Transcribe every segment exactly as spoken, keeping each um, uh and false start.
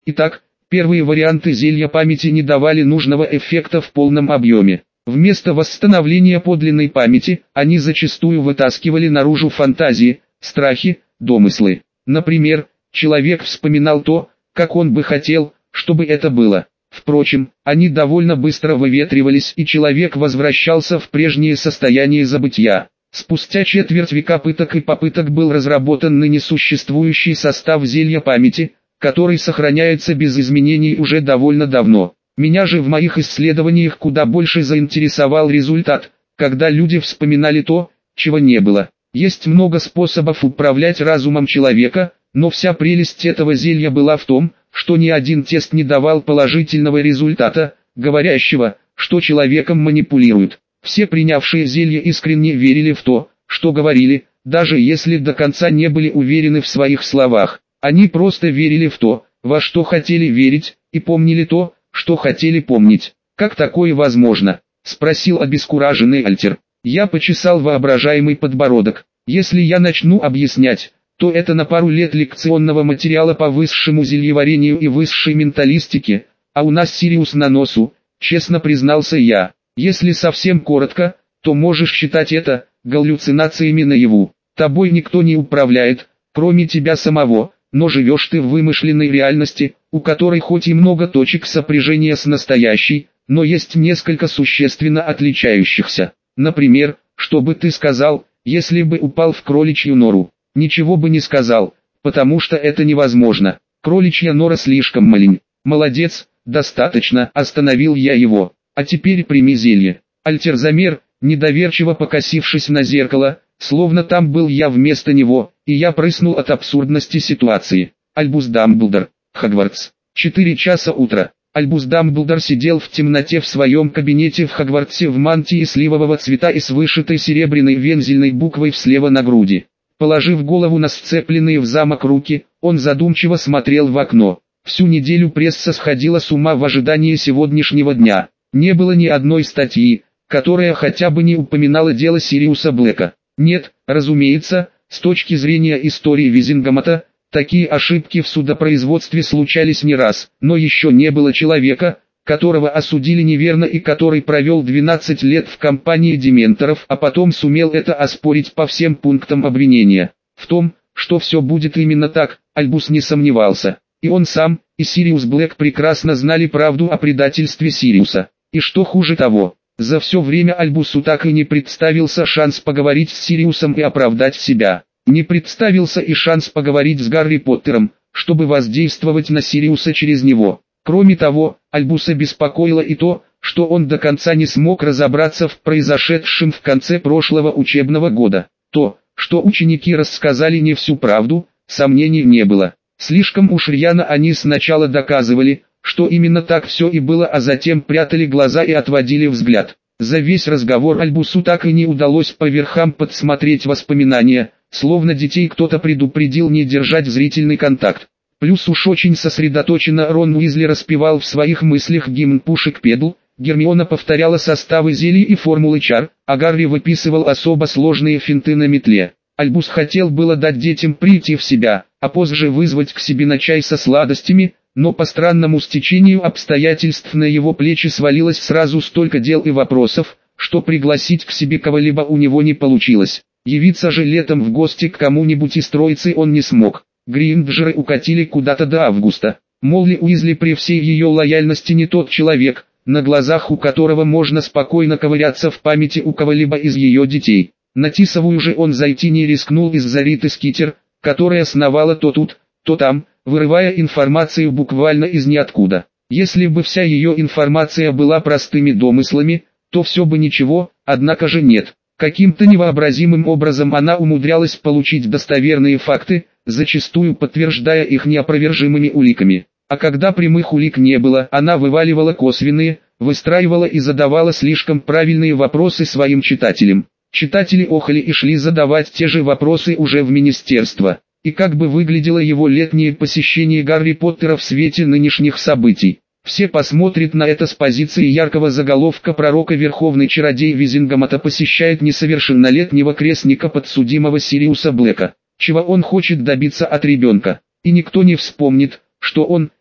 Итак, первые варианты зелья памяти не давали нужного эффекта в полном объеме. Вместо восстановления подлинной памяти, они зачастую вытаскивали наружу фантазии, страхи, домыслы. Например, человек вспоминал то, как он бы хотел, чтобы это было. Впрочем, они довольно быстро выветривались, и человек возвращался в прежнее состояние забытья. Спустя четверть века пыток и попыток был разработан ныне существующий состав зелья памяти, который сохраняется без изменений уже довольно давно. Меня же в моих исследованиях куда больше заинтересовал результат, когда люди вспоминали то, чего не было. Есть много способов управлять разумом человека, но вся прелесть этого зелья была в том, что ни один тест не давал положительного результата, говорящего, что человеком манипулируют. Все принявшие зелье искренне верили в то, что говорили, даже если до конца не были уверены в своих словах. Они просто верили в то, во что хотели верить, и помнили то, что хотели помнить. «Как такое возможно?» – спросил обескураженный Альтер. Я почесал воображаемый подбородок. Если я начну объяснять, то это на пару лет лекционного материала по высшему зельеварению и высшей менталистике, а у нас Сириус на носу, честно признался я. Если совсем коротко, то можешь считать это галлюцинациями наяву. Тобой никто не управляет, кроме тебя самого, но живешь ты в вымышленной реальности, у которой хоть и много точек сопряжения с настоящей, но есть несколько существенно отличающихся. Например, что бы ты сказал, если бы упал в кроличью нору? Ничего бы не сказал, потому что это невозможно. Кроличья нора слишком малень. Молодец, достаточно, остановил я его. А теперь прими зелье. Альтер замер, недоверчиво покосившись на зеркало, словно там был я вместо него, и я прыснул от абсурдности ситуации. Альбус Дамблдор, Хогвартс. Четыре часа утра. Альбус Дамблдор сидел в темноте в своем кабинете в Хогвартсе в мантии сливового цвета и с вышитой серебряной вензельной буквой слева на груди. Положив голову на сцепленные в замок руки, он задумчиво смотрел в окно. Всю неделю пресса сходила с ума в ожидании сегодняшнего дня. Не было ни одной статьи, которая хотя бы не упоминала дело Сириуса Блэка. Нет, разумеется, с точки зрения истории Визингамата, такие ошибки в судопроизводстве случались не раз, но еще не было человека, которого осудили неверно и который провел двенадцать лет в компании дементоров, а потом сумел это оспорить по всем пунктам обвинения. В том, что все будет именно так, Альбус не сомневался. И он сам, и Сириус Блэк прекрасно знали правду о предательстве Сириуса. И что хуже того, за все время Альбусу так и не представился шанс поговорить с Сириусом и оправдать себя. Не представился и шанс поговорить с Гарри Поттером, чтобы воздействовать на Сириуса через него. Кроме того, Альбуса беспокоило и то, что он до конца не смог разобраться в произошедшем в конце прошлого учебного года. То, что ученики рассказали не всю правду, сомнений не было. Слишком уж рьяно они сначала доказывали, что именно так все и было, а затем прятали глаза и отводили взгляд. За весь разговор Альбусу так и не удалось по верхам подсмотреть воспоминания, словно детей кто-то предупредил не держать зрительный контакт. Плюс уж очень сосредоточенно Рон Уизли распевал в своих мыслях гимн Пушек Педл, Гермиона повторяла составы зелий и формулы чар, а Гарри выписывал особо сложные финты на метле. Альбус хотел было дать детям прийти в себя, а позже вызвать к себе на чай со сладостями, но по странному стечению обстоятельств на его плечи свалилось сразу столько дел и вопросов, что пригласить к себе кого-либо у него не получилось. Явиться же летом в гости к кому-нибудь из троицы он не смог. Гринджеры укатили куда-то до августа. Молли Уизли при всей ее лояльности не тот человек, на глазах у которого можно спокойно ковыряться в памяти у кого-либо из ее детей. На Тисовую же он зайти не рискнул из-за Риты Скитер, которая сновала то тут, то там, вырывая информацию буквально из ниоткуда. Если бы вся ее информация была простыми домыслами, то все бы ничего, однако же нет. Каким-то невообразимым образом она умудрялась получить достоверные факты, зачастую подтверждая их неопровержимыми уликами. А когда прямых улик не было, она вываливала косвенные, выстраивала и задавала слишком правильные вопросы своим читателям. Читатели охали и шли задавать те же вопросы уже в министерство. И как бы выглядело его летнее посещение Гарри Поттера в свете нынешних событий? Все посмотрят на это с позиции яркого заголовка пророка Верховный Чародей Визингамата посещает несовершеннолетнего крестника подсудимого Сириуса Блэка. Чего он хочет добиться от ребенка? И никто не вспомнит, что он,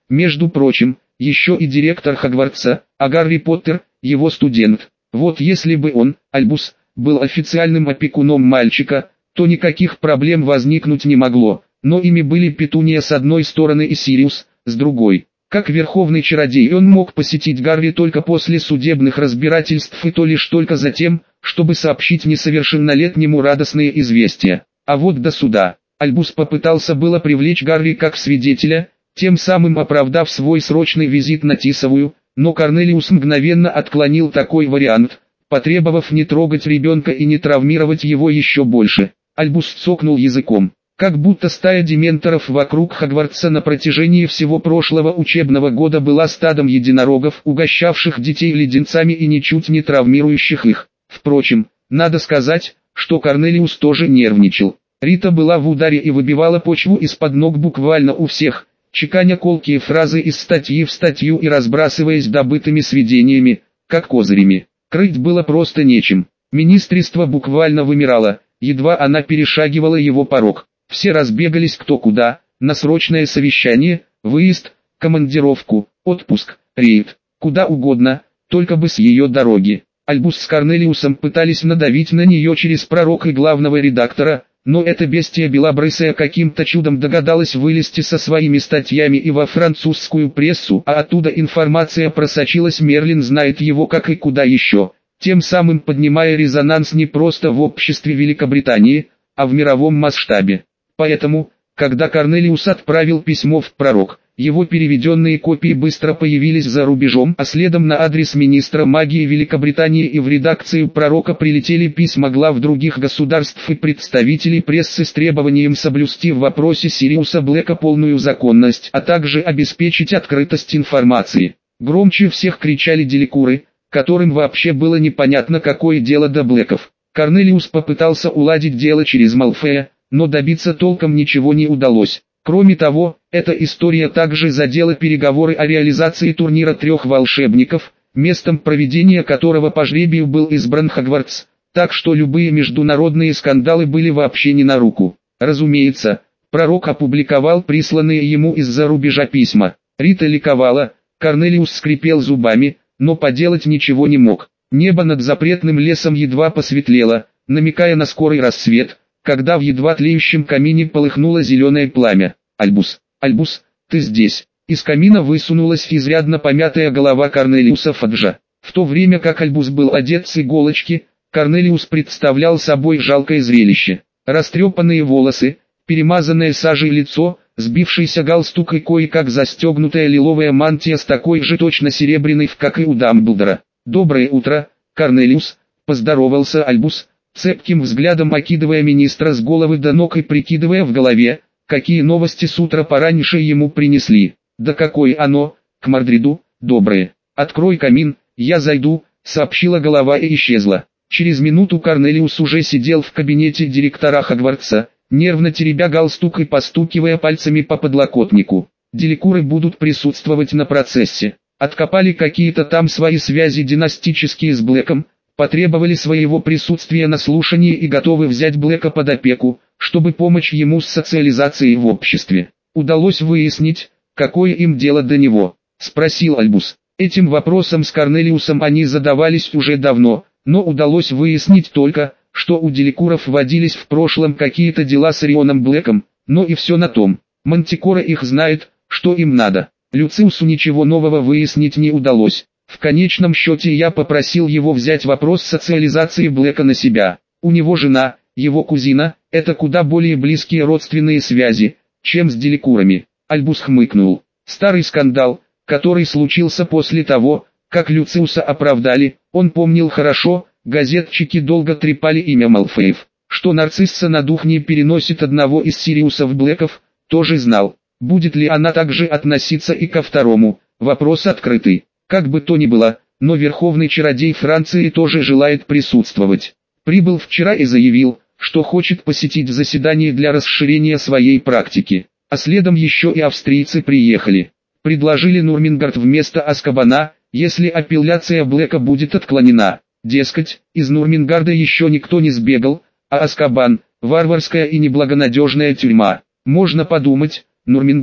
Между прочим, еще и директор Хогвартса, а Гарри Поттер, его студент. Вот если бы он, Альбус, был официальным опекуном мальчика, то никаких проблем возникнуть не могло, но ими были Петуния с одной стороны и Сириус, с другой. Как верховный чародей он мог посетить Гарри только после судебных разбирательств и то лишь только за тем, чтобы сообщить несовершеннолетнему радостные известия. А вот до суда, Альбус попытался было привлечь Гарри как свидетеля, тем самым оправдав свой срочный визит на Тисовую, но Корнелиус мгновенно отклонил такой вариант, потребовав не трогать ребенка и не травмировать его еще больше. Альбус цокнул языком. Как будто стая дементоров вокруг Хогвартса на протяжении всего прошлого учебного года была стадом единорогов, угощавших детей леденцами и ничуть не травмирующих их. Впрочем, надо сказать, что Корнелиус тоже нервничал. Рита была в ударе и выбивала почву из-под ног буквально у всех, чеканя колкие фразы из статьи в статью и разбрасываясь добытыми сведениями, как козырями. Крыть было просто нечем. Министерство буквально вымирало, едва она перешагивала его порог. Все разбегались кто куда, на срочное совещание, выезд, командировку, отпуск, рейд, куда угодно, только бы с ее дороги. Альбус с Корнелиусом пытались надавить на нее через пророк и главного редактора, но эта бестия белобрысая каким-то чудом догадалась вылезти со своими статьями и во французскую прессу, а оттуда информация просочилась, Мерлин знает его как и куда еще, тем самым поднимая резонанс не просто в обществе Великобритании, а в мировом масштабе. Поэтому, когда Корнелиус отправил письмо в пророк, его переведенные копии быстро появились за рубежом, а следом на адрес министра магии Великобритании и в редакцию пророка прилетели письма глав других государств и представителей прессы с требованием соблюсти в вопросе Сириуса Блэка полную законность, а также обеспечить открытость информации. Громче всех кричали деликуры, которым вообще было непонятно какое дело до Блэков. Корнелиус попытался уладить дело через Малфоя, но добиться толком ничего не удалось. Кроме того, эта история также задела переговоры о реализации турнира трех волшебников, местом проведения которого по жребию был избран Хогвартс, так что любые международные скандалы были вообще не на руку. Разумеется, пророк опубликовал присланные ему из-за рубежа письма. Рита ликовала, Корнелиус скрипел зубами, но поделать ничего не мог. Небо над запретным лесом едва посветлело, намекая на скорый рассвет, когда в едва тлеющем камине полыхнуло зеленое пламя. «Альбус, Альбус, ты здесь!» Из камина высунулась изрядно помятая голова Корнелиуса Фаджа. В то время как Альбус был одет с иголочки, Корнелиус представлял собой жалкое зрелище. Растрепанные волосы, перемазанное сажей лицо, сбившийся галстук и кое-как застегнутая лиловая мантия с такой же точно серебряной, как и у Дамблдора. «Доброе утро, Корнелиус», — поздоровался Альбус, цепким взглядом окидывая министра с головы до ног и прикидывая в голове, какие новости с утра пораньше ему принесли. «Да какое оно, к Мордриду, доброе. Открой камин, я зайду», — сообщила голова и исчезла. Через минуту Корнелиус уже сидел в кабинете директора Хогвартса, нервно теребя галстук и постукивая пальцами по подлокотнику. Деликуры будут присутствовать на процессе. Откопали какие-то там свои связи династические с Блэком, потребовали своего присутствия на слушании и готовы взять Блэка под опеку, чтобы помочь ему с социализацией в обществе. Удалось выяснить, какое им дело до него, спросил Альбус. Этим вопросом с Корнелиусом они задавались уже давно, но удалось выяснить только, что у деликуров водились в прошлом какие-то дела с Орионом Блэком, но и все на том. Мантикора их знает, что им надо. Люциусу ничего нового выяснить не удалось. В конечном счете я попросил его взять вопрос социализации Блэка на себя. У него жена, его кузина, это куда более близкие родственные связи, чем с деликурами. Альбус хмыкнул. Старый скандал, который случился после того, как Люциуса оправдали, он помнил хорошо, газетчики долго трепали имя Малфоев. Что Нарцисса на дух не переносит одного из Сириусов Блэков, тоже знал. Будет ли она также относиться и ко второму, вопрос открытый. Как бы то ни было, но верховный чародей Франции тоже желает присутствовать. Прибыл вчера и заявил, что хочет посетить заседание для расширения своей практики. А следом еще и австрийцы приехали. Предложили Нурмингард вместо Азкабана, если апелляция Блэка будет отклонена. Дескать, из Нурмингарда еще никто не сбегал, а Азкабан – варварская и неблагонадежная тюрьма. Можно подумать, Нурмингард,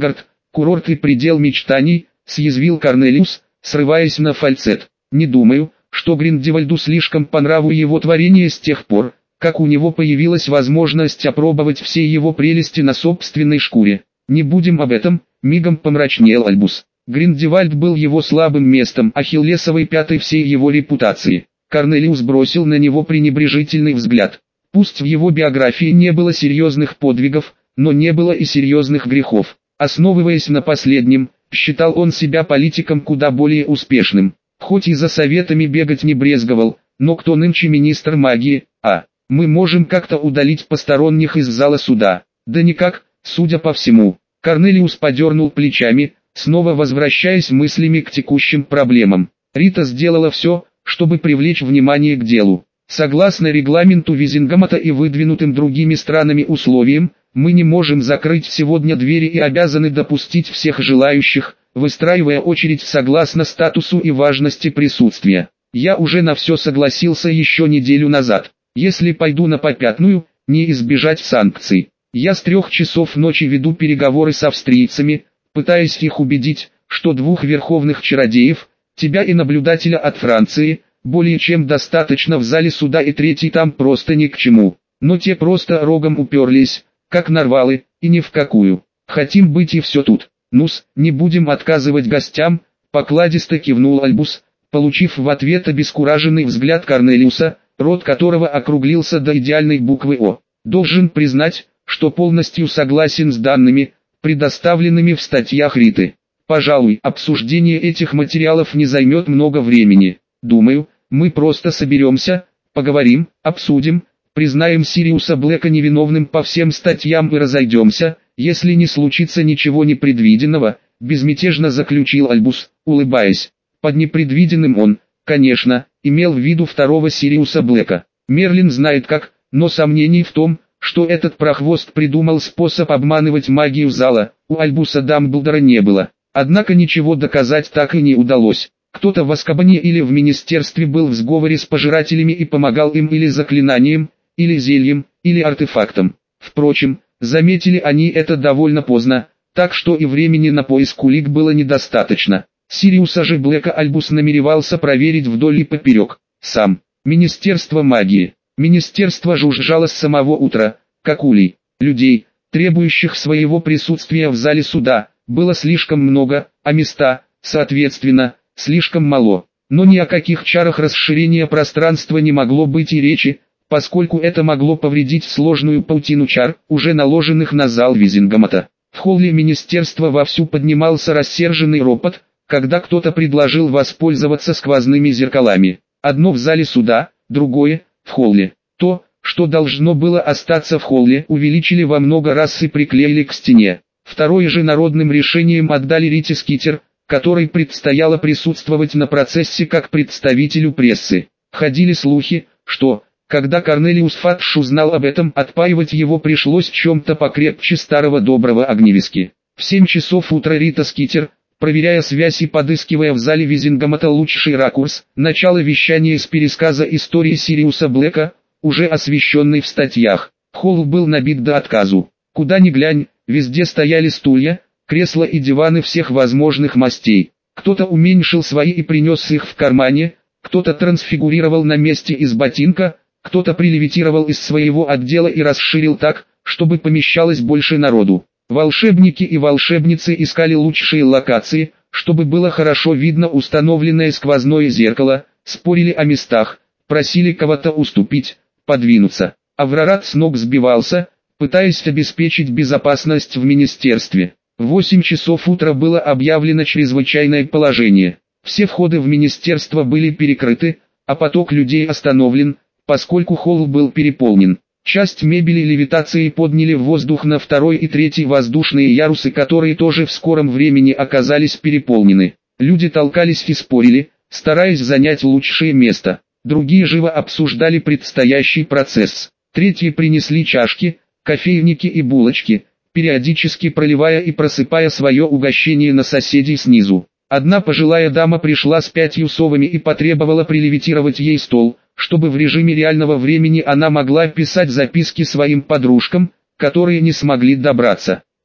Курорт и предел мечтаний, съязвил Корнелиус, срываясь на фальцет. Не думаю, что Гриндевальду слишком по нраву его творение с тех пор, как у него появилась возможность опробовать все его прелести на собственной шкуре. Не будем об этом, мигом помрачнел Альбус. Гриндевальд был его слабым местом, ахиллесовой пятой всей его репутации. Корнелиус бросил на него пренебрежительный взгляд. Пусть в его биографии не было серьезных подвигов, но не было и серьезных грехов. Основываясь на последнем, считал он себя политиком куда более успешным. Хоть и за советами бегать не брезговал, но кто нынче министр магии, а? Мы можем как-то удалить посторонних из зала суда. Да никак, судя по всему. Корнелиус подернул плечами, снова возвращаясь мыслями к текущим проблемам. Рита сделала все, чтобы привлечь внимание к делу. Согласно регламенту Визингамата и выдвинутым другими странами условиям, мы не можем закрыть сегодня двери и обязаны допустить всех желающих, выстраивая очередь согласно статусу и важности присутствия. Я уже на все согласился еще неделю назад. Если пойду на попятную, не избежать санкций. Я с трех часов ночи веду переговоры с австрийцами, пытаясь их убедить, что двух верховных чародеев, тебя и наблюдателя от Франции, более чем достаточно в зале суда, и третий там просто ни к чему. Но те просто рогом уперлись, как нарвалы, и ни в какую. Хотим быть и все тут. Ну-с, не будем отказывать гостям, покладисто кивнул Альбус, получив в ответ обескураженный взгляд Корнелиуса, рот которого округлился до идеальной буквы О. Должен признать, что полностью согласен с данными, предоставленными в статьях Риты. Пожалуй, обсуждение этих материалов не займет много времени. Думаю, мы просто соберемся, поговорим, обсудим, признаем Сириуса Блэка невиновным по всем статьям и разойдемся, если не случится ничего непредвиденного, безмятежно заключил Альбус, улыбаясь. Под непредвиденным он, конечно, имел в виду второго Сириуса Блэка. Мерлин знает как, но сомнений в том, что этот прохвост придумал способ обманывать магию зала, у Альбуса Дамблдора не было. Однако ничего доказать так и не удалось. Кто-то в Азкабане или в министерстве был в сговоре с пожирателями и помогал им или заклинанием, или зельем, или артефактом. Впрочем, заметили они это довольно поздно, так что и времени на поиск улик было недостаточно. Сириуса же Блэка Альбус намеревался проверить вдоль и поперек. Сам. Министерство магии. Министерство жужжало с самого утра, как улей. Людей, требующих своего присутствия в зале суда, было слишком много, а места, соответственно, слишком мало. Но ни о каких чарах расширения пространства не могло быть и речи, поскольку это могло повредить сложную паутину чар, уже наложенных на зал Визингамата. В холле министерства вовсю поднимался рассерженный ропот, когда кто-то предложил воспользоваться сквозными зеркалами. Одно в зале суда, другое – в холле. То, что должно было остаться в холле, увеличили во много раз и приклеили к стене. Второе же народным решением отдали Рите Скитер, которой предстояло присутствовать на процессе как представителю прессы. Ходили слухи, что, когда Корнелиус Фадж узнал об этом, отпаивать его пришлось чем-то покрепче старого доброго огневиски. В семь часов утра Рита Скитер, проверяя связь и подыскивая в зале Визингамата лучший ракурс, начало вещания с пересказа истории Сириуса Блэка, уже освещенной в статьях. Холл был набит до отказу. Куда ни глянь, везде стояли стулья, кресла и диваны всех возможных мастей. Кто-то уменьшил свои и принес их в кармане, кто-то трансфигурировал на месте из ботинка, кто-то прилевитировал из своего отдела и расширил так, чтобы помещалось больше народу. Волшебники и волшебницы искали лучшие локации, чтобы было хорошо видно установленное сквозное зеркало, спорили о местах, просили кого-то уступить, подвинуться. Аврорат с ног сбивался, пытаясь обеспечить безопасность в министерстве. В восемь часов утра было объявлено чрезвычайное положение. Все входы в министерство были перекрыты, а поток людей остановлен, поскольку холл был переполнен. Часть мебели левитации подняли в воздух на второй и третий воздушные ярусы, которые тоже в скором времени оказались переполнены. Люди толкались и спорили, стараясь занять лучшее место. Другие живо обсуждали предстоящий процесс. Третьи принесли чашки, кофейники и булочки, периодически проливая и просыпая свое угощение на соседей снизу. Одна пожилая дама пришла с пятью совами и потребовала прилевитировать ей стол, чтобы в режиме реального времени она могла писать записки своим подружкам, которые не смогли добраться.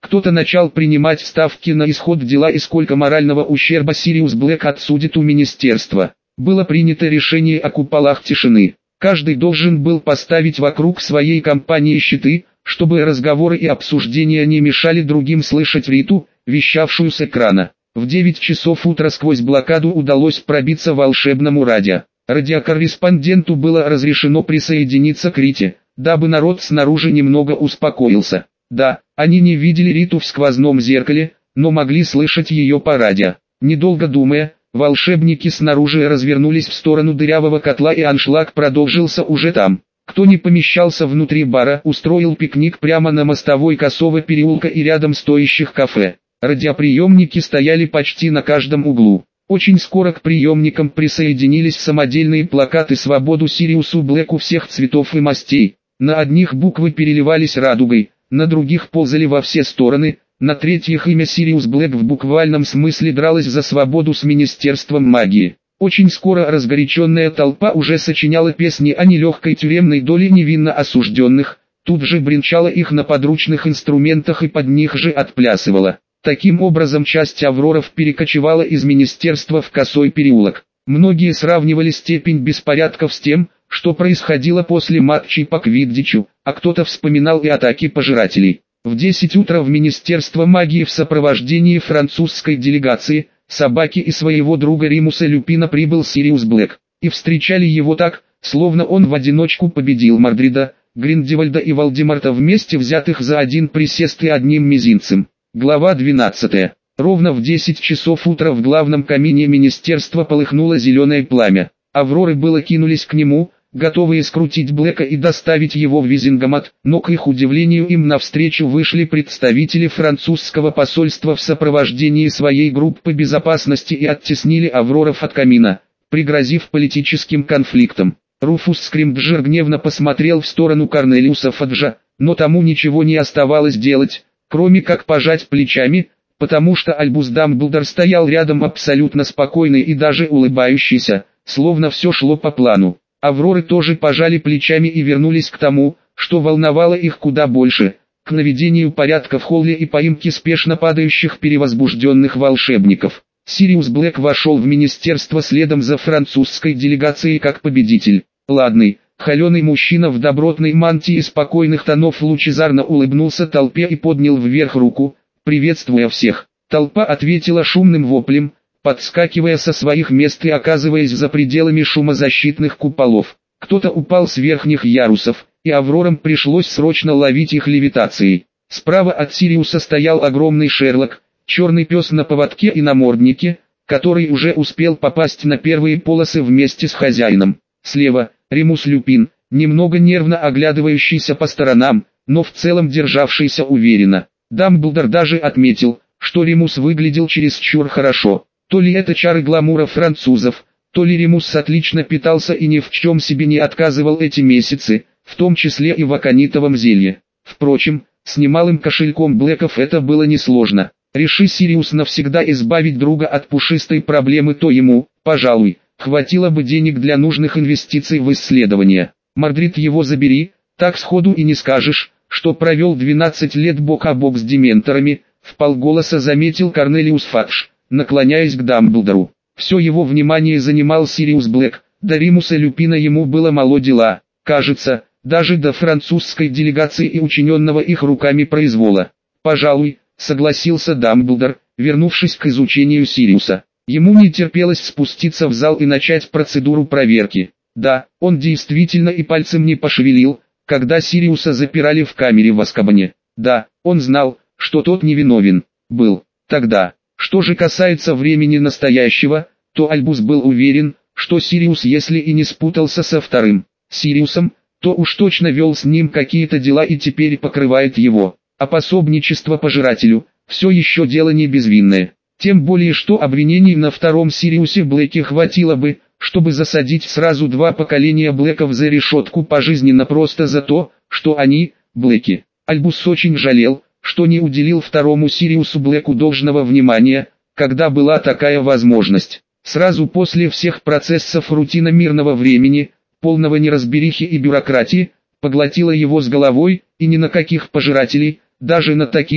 Кто-то начал принимать ставки на исход дела и сколько морального ущерба Сириус Блэк отсудит у министерства. Было принято решение о куполах тишины. Каждый должен был поставить вокруг своей компании щиты, чтобы разговоры и обсуждения не мешали другим слышать Риту, вещавшую с экрана. В девять часов утра сквозь блокаду удалось пробиться волшебному радио. Радиокорреспонденту было разрешено присоединиться к Рите, дабы народ снаружи немного успокоился. Да, они не видели Риту в сквозном зеркале, но могли слышать ее по радио. Недолго думая, волшебники снаружи развернулись в сторону дырявого котла, и аншлаг продолжился уже там. Кто не помещался внутри бара, устроил пикник прямо на мостовой Косого переулка и рядом стоящих кафе. Радиоприемники стояли почти на каждом углу. Очень скоро к приемникам присоединились самодельные плакаты «Свободу Сириусу Блэку» всех цветов и мастей. На одних буквы переливались радугой, на других ползали во все стороны, на третьих имя Сириус Блэк в буквальном смысле дралось за свободу с Министерством магии. Очень скоро разгоряченная толпа уже сочиняла песни о нелегкой тюремной доле невинно осужденных, тут же бренчала их на подручных инструментах и под них же отплясывала. Таким образом, часть авроров перекочевала из министерства в Косой переулок. Многие сравнивали степень беспорядков с тем, что происходило после матчей по квиддичу, а кто-то вспоминал и атаки пожирателей. В десять утра в Министерство магии в сопровождении французской делегации, собаки и своего друга Римуса Люпина прибыл Сириус Блэк, и встречали его так, словно он в одиночку победил Мордрида, Гриндевальда и Волдемарта вместе взятых за один присест и одним мизинцем. Глава двенадцатая. Ровно в десять часов утра в главном камине министерства полыхнуло зеленое пламя. Авроры было кинулись к нему, готовые скрутить Блэка и доставить его в Визингамот, но к их удивлению им навстречу вышли представители французского посольства в сопровождении своей группы безопасности и оттеснили авроров от камина, пригрозив политическим конфликтом. Руфус Скримджер гневно посмотрел в сторону Корнелиуса Фаджа, но тому ничего не оставалось делать, кроме как пожать плечами, потому что Альбус Дамблдор стоял рядом абсолютно спокойный и даже улыбающийся, словно все шло по плану. Авроры тоже пожали плечами и вернулись к тому, что волновало их куда больше, к наведению порядка в холле и поимке спешно падающих перевозбужденных волшебников. Сириус Блэк вошел в министерство следом за французской делегацией как победитель. Ладный, холеный мужчина в добротной мантии спокойных тонов лучезарно улыбнулся толпе и поднял вверх руку, приветствуя всех. Толпа ответила шумным воплем, подскакивая со своих мест и оказываясь за пределами шумозащитных куполов. Кто-то упал с верхних ярусов, и аврорам пришлось срочно ловить их левитацией. Справа от Сириуса стоял огромный Шерлок, черный пес на поводке и наморднике, который уже успел попасть на первые полосы вместе с хозяином. Слева – Римус Люпин, немного нервно оглядывающийся по сторонам, но в целом державшийся уверенно. Дамблдор даже отметил, что Римус выглядел чересчур хорошо. То ли это чары гламура французов, то ли Римус отлично питался и ни в чем себе не отказывал эти месяцы, в том числе и в аконитовом зелье. Впрочем, с немалым кошельком Блэков это было несложно. Реши Сириус навсегда избавить друга от пушистой проблемы, то ему, пожалуй, хватило бы денег для нужных инвестиций в исследования. Мордрид его забери, так сходу и не скажешь, что провел двенадцать лет бок о бок с дементорами, вполголоса заметил Корнелиус Фадж, наклоняясь к Дамблдору. Все его внимание занимал Сириус Блэк, до Римуса Люпина ему было мало дела, кажется, даже до французской делегации и учиненного их руками произвола. «Пожалуй», — согласился Дамблдор, вернувшись к изучению Сириуса. Ему не терпелось спуститься в зал и начать процедуру проверки. Да, он действительно и пальцем не пошевелил, когда Сириуса запирали в камере в Азкабане. Да, он знал, что тот невиновен был. Тогда, что же касается времени настоящего, то Альбус был уверен, что Сириус, если и не спутался со вторым Сириусом, то уж точно вел с ним какие-то дела и теперь покрывает его. А пособничество пожирателю – все еще дело не безвинное. Тем более, что обвинений на втором Сириусе Блэке хватило бы, чтобы засадить сразу два поколения Блэков за решетку пожизненно просто за то, что они, Блэки. Альбус очень жалел, что не уделил второму Сириусу Блэку должного внимания, когда была такая возможность. Сразу после всех процессов рутина мирного времени, полного неразберихи и бюрократии, поглотила его с головой, и ни на каких пожирателей, даже на таких,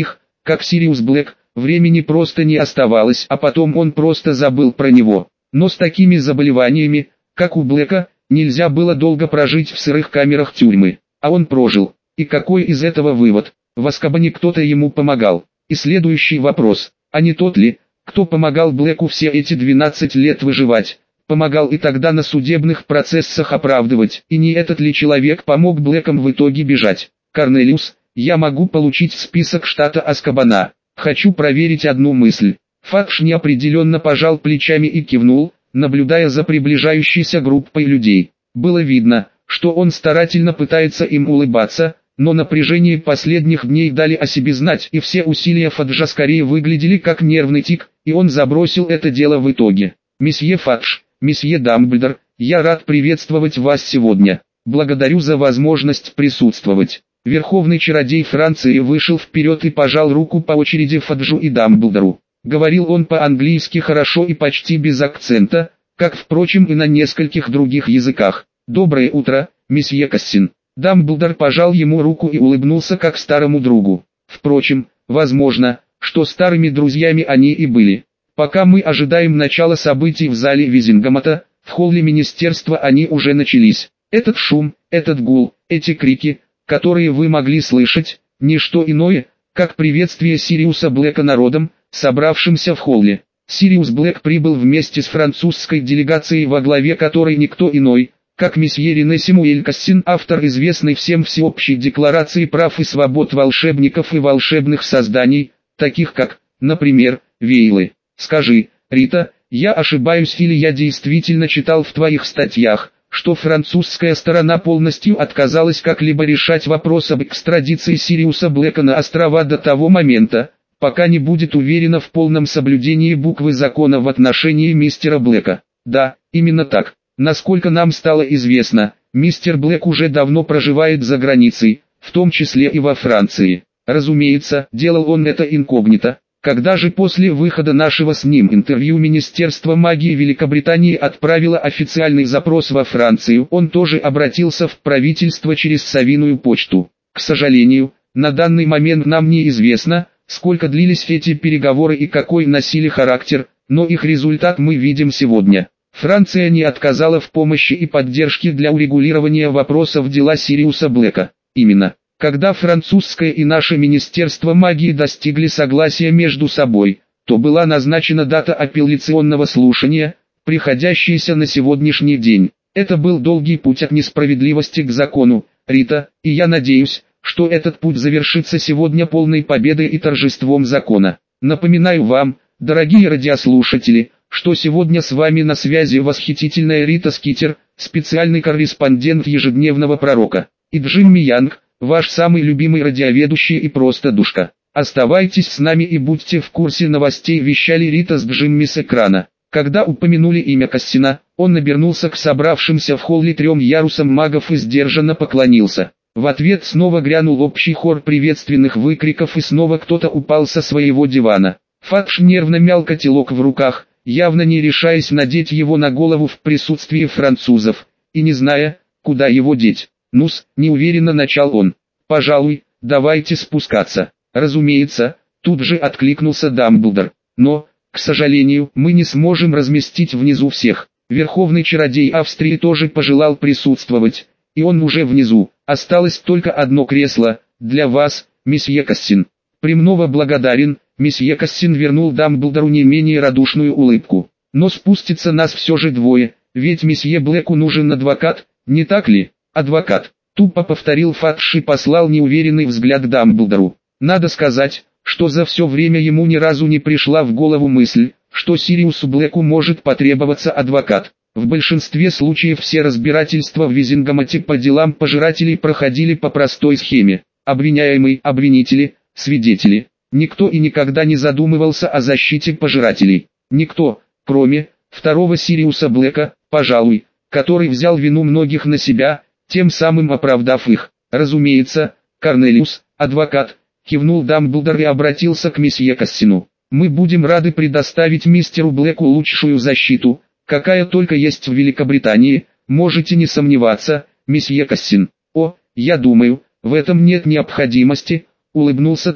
как Сириус Блэк, времени просто не оставалось, а потом он просто забыл про него. Но с такими заболеваниями, как у Блэка, нельзя было долго прожить в сырых камерах тюрьмы. А он прожил. И какой из этого вывод? В Азкабане кто-то ему помогал. И следующий вопрос, а не тот ли, кто помогал Блэку все эти двенадцать лет выживать? Помогал и тогда на судебных процессах оправдывать. И не этот ли человек помог Блэкам в итоге бежать? Корнелиус, я могу получить список штата Азкабана. Хочу проверить одну мысль. Фадж неопределенно пожал плечами и кивнул, наблюдая за приближающейся группой людей. Было видно, что он старательно пытается им улыбаться, но напряжение последних дней дали о себе знать, и все усилия Фаджа скорее выглядели как нервный тик, и он забросил это дело в итоге. «Месье Фадж, месье Дамблдор, я рад приветствовать вас сегодня. Благодарю за возможность присутствовать». Верховный чародей Франции вышел вперед и пожал руку по очереди Фаджу и Дамблдору. Говорил он по-английски хорошо и почти без акцента, как, впрочем, и на нескольких других языках. «Доброе утро, месье Кассин». Дамблдор пожал ему руку и улыбнулся как старому другу. Впрочем, возможно, что старыми друзьями они и были. Пока мы ожидаем начала событий в зале Визингамата, в холле министерства они уже начались. Этот шум, этот гул, эти крики, которые вы могли слышать, не что иное, как приветствие Сириуса Блэка народом, собравшимся в холле. Сириус Блэк прибыл вместе с французской делегацией, во главе которой никто иной, как месье Рене Симуэль Кассин, автор известной всем всеобщей декларации прав и свобод волшебников и волшебных созданий, таких как, например, Вейлы. Скажи, Рита, я ошибаюсь или я действительно читал в твоих статьях, что французская сторона полностью отказалась как-либо решать вопрос об экстрадиции Сириуса Блэка на острова до того момента, пока не будет уверена в полном соблюдении буквы закона в отношении мистера Блэка? Да, именно так. Насколько нам стало известно, мистер Блэк уже давно проживает за границей, в том числе и во Франции. Разумеется, делал он это инкогнито. Когда же после выхода нашего с ним интервью Министерство магии Великобритании отправило официальный запрос во Францию, он тоже обратился в правительство через совиную почту. К сожалению, на данный момент нам неизвестно, сколько длились эти переговоры и какой носили характер, но их результат мы видим сегодня. Франция не отказала в помощи и поддержке для урегулирования вопросов дела Сириуса Блэка. Именно, когда французское и наше Министерство магии достигли согласия между собой, то была назначена дата апелляционного слушания, приходящаяся на сегодняшний день. Это был долгий путь от несправедливости к закону, Рита, и я надеюсь, что этот путь завершится сегодня полной победой и торжеством закона. Напоминаю вам, дорогие радиослушатели, что сегодня с вами на связи восхитительная Рита Скитер, специальный корреспондент ежедневного пророка, и Джимми Янг, ваш самый любимый радиоведущий и просто душка. Оставайтесь с нами и будьте в курсе новостей, вещали Рита с Джимми с экрана. Когда упомянули имя Кассина, он обернулся к собравшимся в холле трем ярусам магов и сдержанно поклонился. В ответ снова грянул общий хор приветственных выкриков и снова кто-то упал со своего дивана. Фадж нервно мял котелок в руках, явно не решаясь надеть его на голову в присутствии французов, и не зная, куда его деть. «Ну-с», неуверенно начал он. «Пожалуй, давайте спускаться». «Разумеется», тут же откликнулся Дамблдор. «Но, к сожалению, мы не сможем разместить внизу всех». Верховный чародей Австрии тоже пожелал присутствовать, и он уже внизу. Осталось только одно кресло, для вас, месье Кассин. «Премного благодарен», месье Кассин вернул Дамблдору не менее радушную улыбку. «Но спустится нас все же двое, ведь месье Блэку нужен адвокат, не так ли?» «Адвокат», тупо повторил Фадж и послал неуверенный взгляд Дамблдору. Надо сказать, что за все время ему ни разу не пришла в голову мысль, что Сириусу Блэку может потребоваться адвокат. В большинстве случаев все разбирательства в Визингамате по делам пожирателей проходили по простой схеме. Обвиняемый, обвинители, свидетели. Никто и никогда не задумывался о защите пожирателей. Никто, кроме второго Сириуса Блэка, пожалуй, который взял вину многих на себя, тем самым оправдав их. Разумеется, Корнелиус, адвокат, кивнул Дамблдор и обратился к месье Кассину. Мы будем рады предоставить мистеру Блэку лучшую защиту, какая только есть в Великобритании, можете не сомневаться, месье Кассин. О, я думаю, в этом нет необходимости, улыбнулся тот.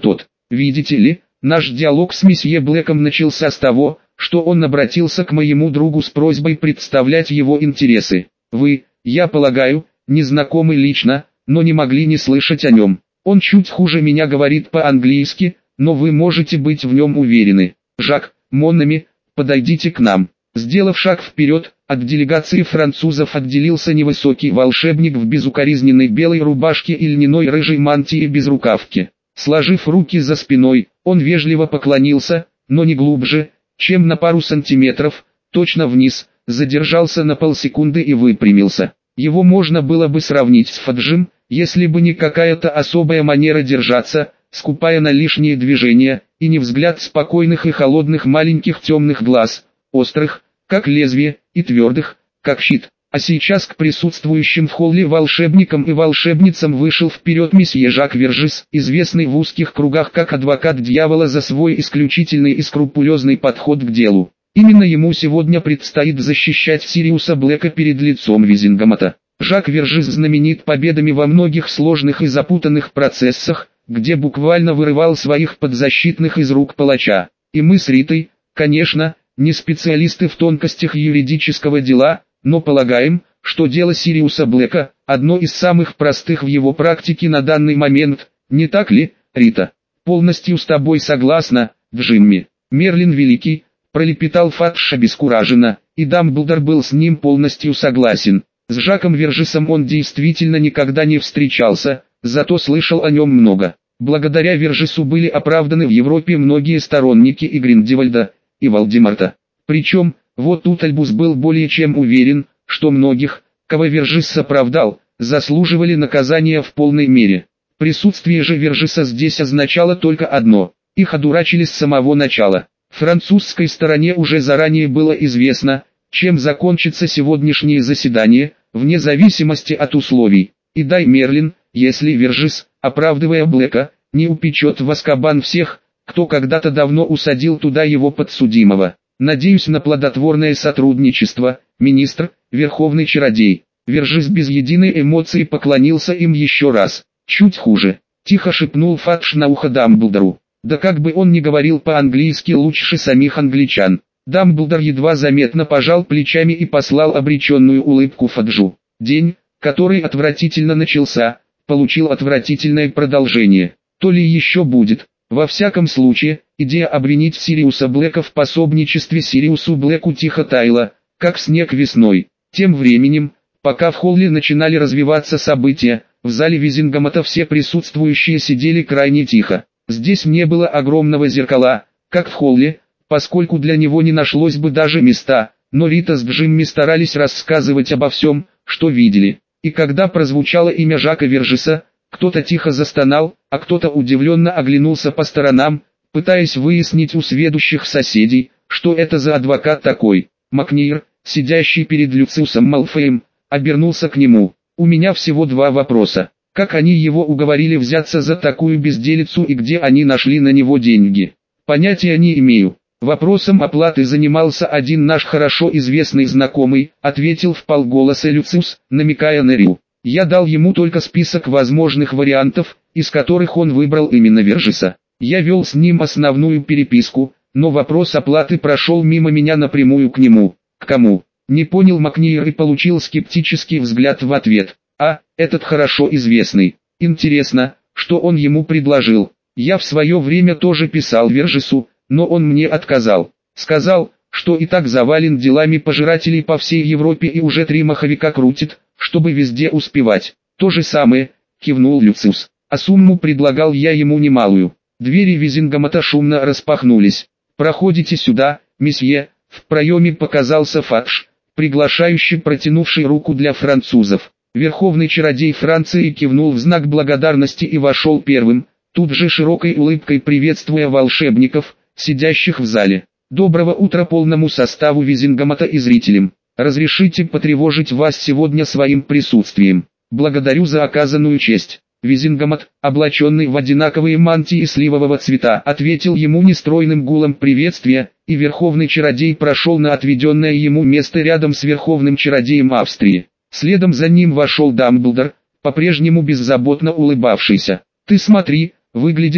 Видите ли, наш диалог с месье Блэком начался с того, что он обратился к моему другу с просьбой представлять его интересы. Вы, я полагаю, не знакомы лично, но не могли не слышать о нем. Он чуть хуже меня говорит по-английски, но вы можете быть в нем уверены. Жак, Моннами, подойдите к нам. Сделав шаг вперед, от делегации французов отделился невысокий волшебник в безукоризненной белой рубашке и льняной рыжей мантии без рукавки. Сложив руки за спиной, он вежливо поклонился, но не глубже, чем на пару сантиметров, точно вниз, задержался на полсекунды и выпрямился. Его можно было бы сравнить с Фаджем, если бы не какая-то особая манера держаться, скупая на лишние движения, и не взгляд спокойных и холодных маленьких темных глаз, острых, как лезвие, и твердых, как щит. А сейчас к присутствующим в холле волшебникам и волшебницам вышел вперед месье Жак Вержис, известный в узких кругах как адвокат дьявола за свой исключительный и скрупулезный подход к делу. Именно ему сегодня предстоит защищать Сириуса Блэка перед лицом Визингамата. Жак Вержис знаменит победами во многих сложных и запутанных процессах, где буквально вырывал своих подзащитных из рук палача. И мы с Ритой, конечно, не специалисты в тонкостях юридического дела, но полагаем, что дело Сириуса Блэка – одно из самых простых в его практике на данный момент, не так ли, Рита? Полностью с тобой согласна, Джимми. Мерлин Великий, пролепетал Фадж обескураженно, и Дамблдор был с ним полностью согласен. С Жаком Вержисом он действительно никогда не встречался, зато слышал о нем много. Благодаря Вержису были оправданы в Европе многие сторонники и Гриндевальда, и Волдемарта. Причем, вот тут Альбус был более чем уверен, что многих, кого Вержис оправдал, заслуживали наказания в полной мере. Присутствие же Вержиса здесь означало только одно – их одурачили с самого начала. Французской стороне уже заранее было известно, чем закончится сегодняшнее заседание, вне зависимости от условий. И дай Мерлин, если Вержис, оправдывая Блэка, не упечет в Азкабан всех, кто когда-то давно усадил туда его подсудимого. Надеюсь на плодотворное сотрудничество, министр, верховный чародей. Вержис без единой эмоции поклонился им еще раз. Чуть хуже, тихо шепнул Фадж на ухо Дамблдору. Да как бы он ни говорил по-английски лучше самих англичан. Дамблдор едва заметно пожал плечами и послал обреченную улыбку Фаджу. День, который отвратительно начался, получил отвратительное продолжение. То ли еще будет. Во всяком случае, идея обвинить Сириуса Блэка в пособничестве Сириусу Блэку тихо таяла, как снег весной. Тем временем, пока в холле начинали развиваться события, в зале Визингамата все присутствующие сидели крайне тихо. Здесь не было огромного зеркала, как в холле, поскольку для него не нашлось бы даже места, но Рита с Джимми старались рассказывать обо всем, что видели. И когда прозвучало имя Жака Вержиса, кто-то тихо застонал, а кто-то удивленно оглянулся по сторонам, пытаясь выяснить у сведущих соседей, что это за адвокат такой. Макнир, сидящий перед Люциусом Малфоем, обернулся к нему. «У меня всего два вопроса. Как они его уговорили взяться за такую безделицу и где они нашли на него деньги? Понятия не имею». «Вопросом оплаты занимался один наш хорошо известный знакомый», ответил вполголоса Люциус, намекая на Рю. «Я дал ему только список возможных вариантов, из которых он выбрал именно Вержиса. Я вел с ним основную переписку, но вопрос оплаты прошел мимо меня напрямую к нему». «К кому?» Не понял Макнир и получил скептический взгляд в ответ. «А, этот хорошо известный. Интересно, что он ему предложил. Я в свое время тоже писал Вержису, но он мне отказал. Сказал, что и так завален делами пожирателей по всей Европе и уже три маховика крутит, чтобы везде успевать». «То же самое», кивнул Люциус. «А сумму предлагал я ему немалую». Двери Визингамата шумно распахнулись. «Проходите сюда, месье». В проеме показался Фадж, приглашающий, протянувший руку для французов. Верховный чародей Франции кивнул в знак благодарности и вошел первым, тут же широкой улыбкой приветствуя волшебников, сидящих в зале. «Доброго утра полному составу Визингамата и зрителям. Разрешите потревожить вас сегодня своим присутствием. Благодарю за оказанную честь». Визингамат, облаченный в одинаковые мантии сливового цвета, ответил ему нестройным гулом приветствия, и верховный чародей прошел на отведенное ему место рядом с верховным чародеем Австрии. Следом за ним вошел Дамблдор, по-прежнему беззаботно улыбавшийся. «Ты смотри, выглядит так,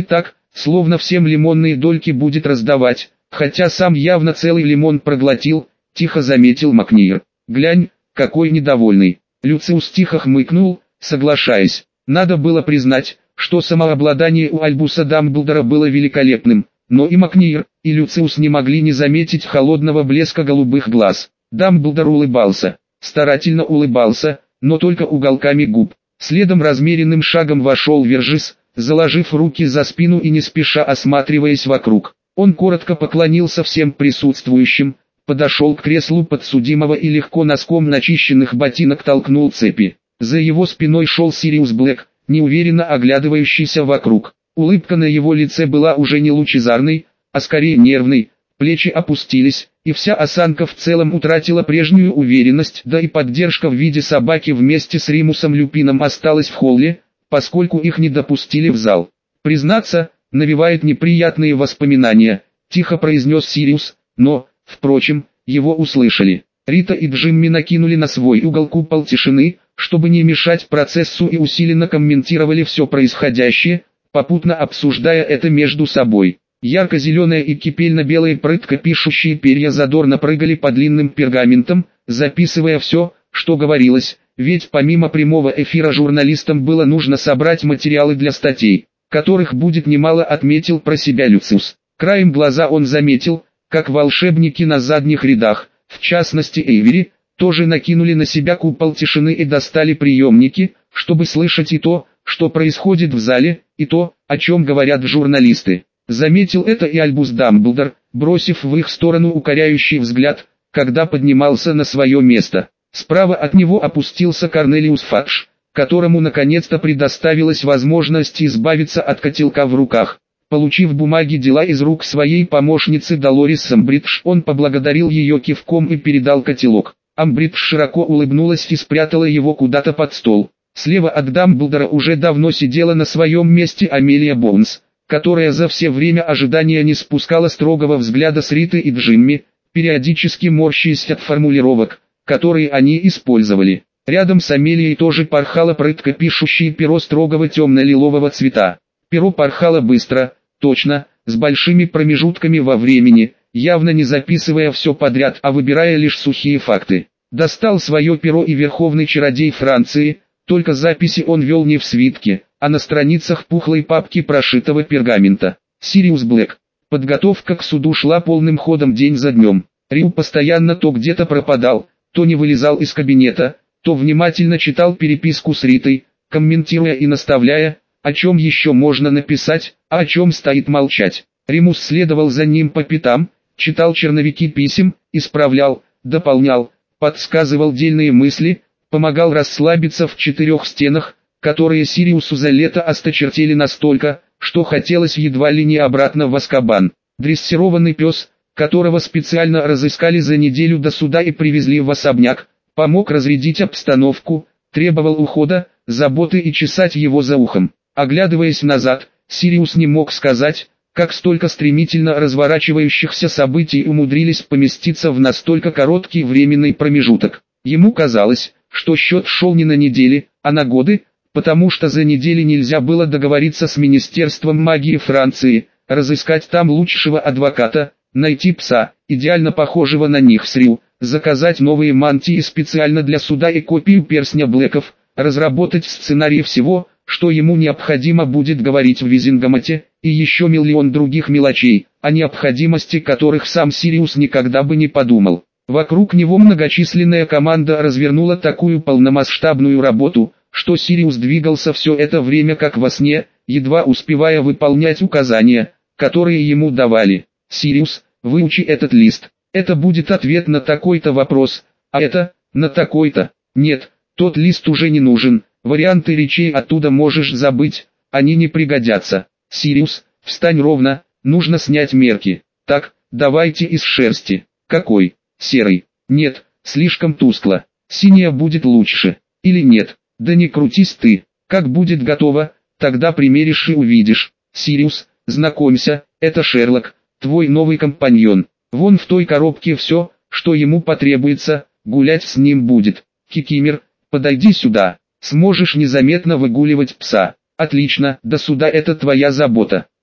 словно всем лимонные дольки будет раздавать, хотя сам явно целый лимон проглотил, тихо заметил Макниер. «Глянь, какой недовольный». Люциус тихо хмыкнул, соглашаясь. Надо было признать, что самообладание у Альбуса Дамблдора было великолепным, но и Макниер, и Люциус не могли не заметить холодного блеска голубых глаз. Дамблдор улыбался, старательно улыбался, но только уголками губ. Следом размеренным шагом вошел Вержис, заложив руки за спину и не спеша осматриваясь вокруг. Он коротко поклонился всем присутствующим, подошел к креслу подсудимого и легко носком начищенных ботинок толкнул цепи. За его спиной шел Сириус Блэк, неуверенно оглядывающийся вокруг. Улыбка на его лице была уже не лучезарной, а скорее нервной, плечи опустились, и вся осанка в целом утратила прежнюю уверенность, да и поддержка в виде собаки вместе с Римусом Люпином осталась в холле, поскольку их не допустили в зал. «Признаться, навевает неприятные воспоминания», – тихо произнес Сириус, но, впрочем, его услышали. Рита и Джимми накинули на свой угол купол тишины, чтобы не мешать процессу, и усиленно комментировали все происходящее, попутно обсуждая это между собой. Ярко-зеленые и кипельно-белые прытко пишущие перья задорно прыгали по длинным пергаментам, записывая все, что говорилось, ведь помимо прямого эфира журналистам было нужно собрать материалы для статей, которых будет немало, отметил про себя Люциус. Краем глаза он заметил, как волшебники на задних рядах, в частности Эйвери, тоже накинули на себя купол тишины и достали приемники, чтобы слышать и то, что происходит в зале, и то, о чем говорят журналисты. Заметил это и Альбус Дамблдор, бросив в их сторону укоряющий взгляд, когда поднимался на свое место. Справа от него опустился Корнелиус Фадж, которому наконец-то предоставилась возможность избавиться от котелка в руках. Получив бумаги дела из рук своей помощницы Долорис Амбридж, он поблагодарил ее кивком и передал котелок. Амбридж широко улыбнулась и спрятала его куда-то под стол. Слева от Дамблдора уже давно сидела на своем месте Амелия Боунс, которая за все время ожидания не спускала строгого взгляда с Риты и Джимми, периодически морщясь от формулировок, которые они использовали. Рядом с Амелией тоже порхало прытко пишущее перо строгого темно-лилового цвета. Перо порхало быстро, точно, с большими промежутками во времени, явно не записывая все подряд, а выбирая лишь сухие факты. Достал свое перо и верховный чародей Франции, только записи он вел не в свитке, а на страницах пухлой папки прошитого пергамента. Сириус Блэк. Подготовка к суду шла полным ходом день за днем. Рил постоянно то где-то пропадал, то не вылезал из кабинета, то внимательно читал переписку с Ритой, комментируя и наставляя, о чем еще можно написать, а о чем стоит молчать. Римус следовал за ним по пятам, читал черновики писем, исправлял, дополнял, подсказывал дельные мысли, помогал расслабиться в четырех стенах, которые Сириусу за лето осточертели настолько, что хотелось едва ли не обратно в Азкабан. Дрессированный пес, которого специально разыскали за неделю до суда и привезли в особняк, помог разрядить обстановку, требовал ухода, заботы и чесать его за ухом. Оглядываясь назад, Сириус не мог сказать, как столько стремительно разворачивающихся событий умудрились поместиться в настолько короткий временный промежуток. Ему казалось, что счет шел не на недели, а на годы, потому что за недели нельзя было договориться с Министерством магии Франции, разыскать там лучшего адвоката, найти пса, идеально похожего на них с Рил, заказать новые мантии специально для суда и копию перстня Блэков, разработать сценарий всего, что ему необходимо будет говорить в Визингамате, и еще миллион других мелочей, о необходимости которых сам Сириус никогда бы не подумал. Вокруг него многочисленная команда развернула такую полномасштабную работу, что Сириус двигался все это время как во сне, едва успевая выполнять указания, которые ему давали. «Сириус, выучи этот лист. Это будет ответ на такой-то вопрос, а это, на такой-то. Нет, тот лист уже не нужен, варианты речей оттуда можешь забыть, они не пригодятся. Сириус, встань ровно, нужно снять мерки. Так, давайте из шерсти. Какой? Серый. Нет, слишком тускло. Синяя будет лучше. Или нет? Да не крутись ты. Как будет готово, тогда примеришь и увидишь. Сириус, знакомься, это Шерлок, твой новый компаньон. Вон в той коробке все, что ему потребуется, гулять с ним будет. Кикимер, подойди сюда. Сможешь незаметно выгуливать пса. Отлично, до суда это твоя забота.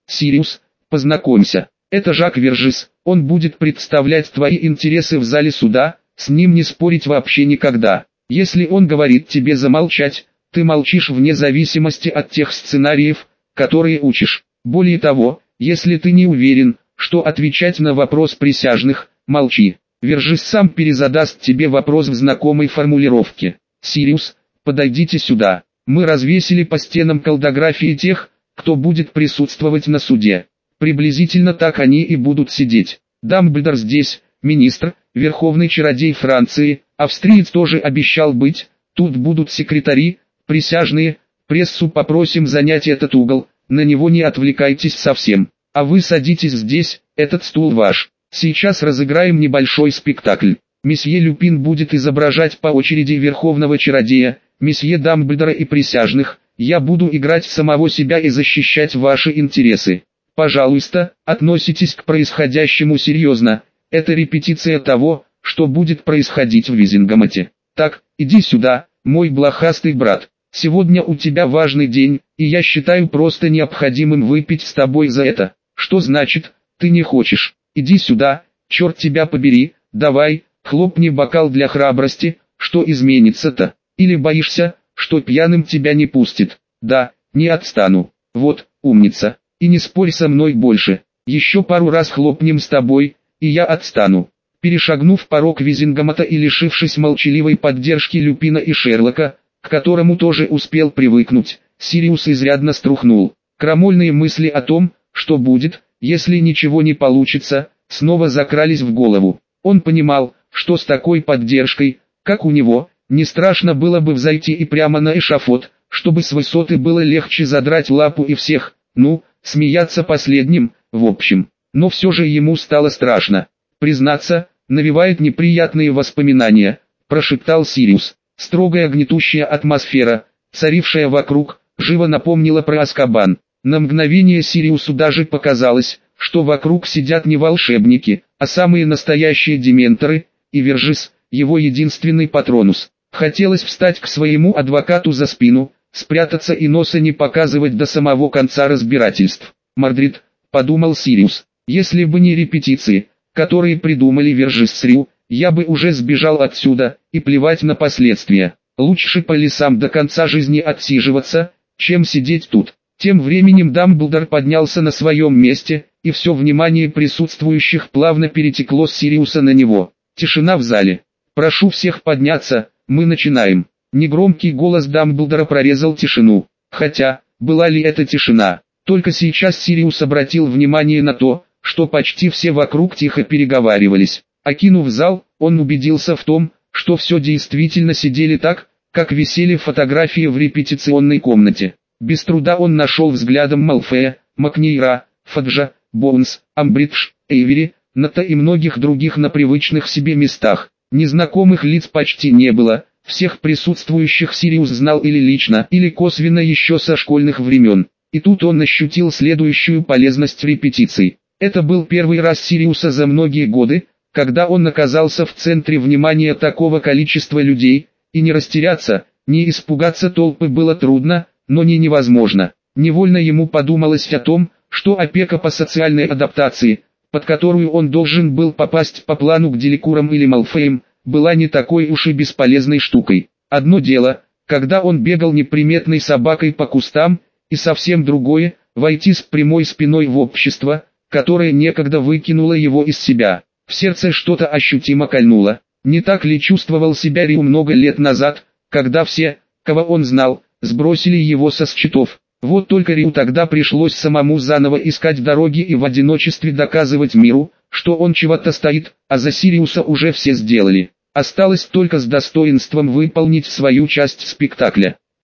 Сириус, познакомься. Это Жак Вержис, он будет представлять твои интересы в зале суда, с ним не спорить вообще никогда. Если он говорит тебе замолчать, ты молчишь вне зависимости от тех сценариев, которые учишь. Более того, если ты не уверен, что отвечать на вопрос присяжных, молчи. Вержис сам перезадаст тебе вопрос в знакомой формулировке. Сириус, подойдите сюда. Мы развесили по стенам колдографии тех, кто будет присутствовать на суде. Приблизительно так они и будут сидеть. Дамблдор здесь, министр, верховный чародей Франции, австриец тоже обещал быть, тут будут секретари, присяжные, прессу попросим занять этот угол, на него не отвлекайтесь совсем. А вы садитесь здесь, этот стул ваш. Сейчас разыграем небольшой спектакль. Месье Люпин будет изображать по очереди верховного чародея, месье Дамблдора и присяжных, я буду играть самого себя и защищать ваши интересы. Пожалуйста, относитесь к происходящему серьезно, это репетиция того, что будет происходить в Визингамоте. Так, иди сюда, мой блохастый брат, сегодня у тебя важный день, и я считаю просто необходимым выпить с тобой за это. Что значит, ты не хочешь? Иди сюда, черт тебя побери, давай, хлопни бокал для храбрости, что изменится-то? Или боишься, что пьяным тебя не пустит? Да, не отстану. Вот, умница. И не спорь со мной больше. Еще пару раз хлопнем с тобой, и я отстану. Перешагнув порог Визингамота и лишившись молчаливой поддержки Люпина и Шерлока, к которому тоже успел привыкнуть, Сириус изрядно струхнул. Крамольные мысли о том, что будет, если ничего не получится, снова закрались в голову. Он понимал, что с такой поддержкой, как у него, не страшно было бы взойти и прямо на эшафот, чтобы с высоты было легче задрать лапу и всех, ну, смеяться последним, в общем. Но все же ему стало страшно. Признаться, навевает неприятные воспоминания, прошептал Сириус. Строгая гнетущая атмосфера, царившая вокруг, живо напомнила про Азкабан. На мгновение Сириусу даже показалось, что вокруг сидят не волшебники, а самые настоящие дементоры, и Вержис, его единственный патронус. Хотелось встать к своему адвокату за спину, спрятаться и носа не показывать до самого конца разбирательств. Мордрид, подумал Сириус, если бы не репетиции, которые придумали Вержис с Рю, я бы уже сбежал отсюда, и плевать на последствия. Лучше по лесам до конца жизни отсиживаться, чем сидеть тут. Тем временем Дамблдор поднялся на своем месте, и все внимание присутствующих плавно перетекло с Сириуса на него. Тишина в зале. «Прошу всех подняться, мы начинаем». Негромкий голос Дамблдора прорезал тишину. Хотя, была ли это тишина? Только сейчас Сириус обратил внимание на то, что почти все вокруг тихо переговаривались. Окинув зал, он убедился в том, что все действительно сидели так, как висели фотографии в репетиционной комнате. Без труда он нашел взглядом Малфоя, Макнейра, Фаджа, Боунс, Амбридж, Эйвери, Ната и многих других на привычных себе местах. Незнакомых лиц почти не было, всех присутствующих Сириус знал или лично, или косвенно еще со школьных времен. И тут он ощутил следующую полезность репетиций. Это был первый раз Сириуса за многие годы, когда он оказался в центре внимания такого количества людей, и не растеряться, не испугаться толпы было трудно, но не невозможно. Невольно ему подумалось о том, что опека по социальной адаптации, под которую он должен был попасть по плану к Деликурам или Малфоям, была не такой уж и бесполезной штукой. Одно дело, когда он бегал неприметной собакой по кустам, и совсем другое, войти с прямой спиной в общество, которое некогда выкинуло его из себя. В сердце что-то ощутимо кольнуло. Не так ли чувствовал себя Рю много лет назад, когда все, кого он знал, сбросили его со счетов? Вот только Рю тогда пришлось самому заново искать дороги и в одиночестве доказывать миру, что он чего-то стоит, а за Сириуса уже все сделали. Осталось только с достоинством выполнить свою часть спектакля.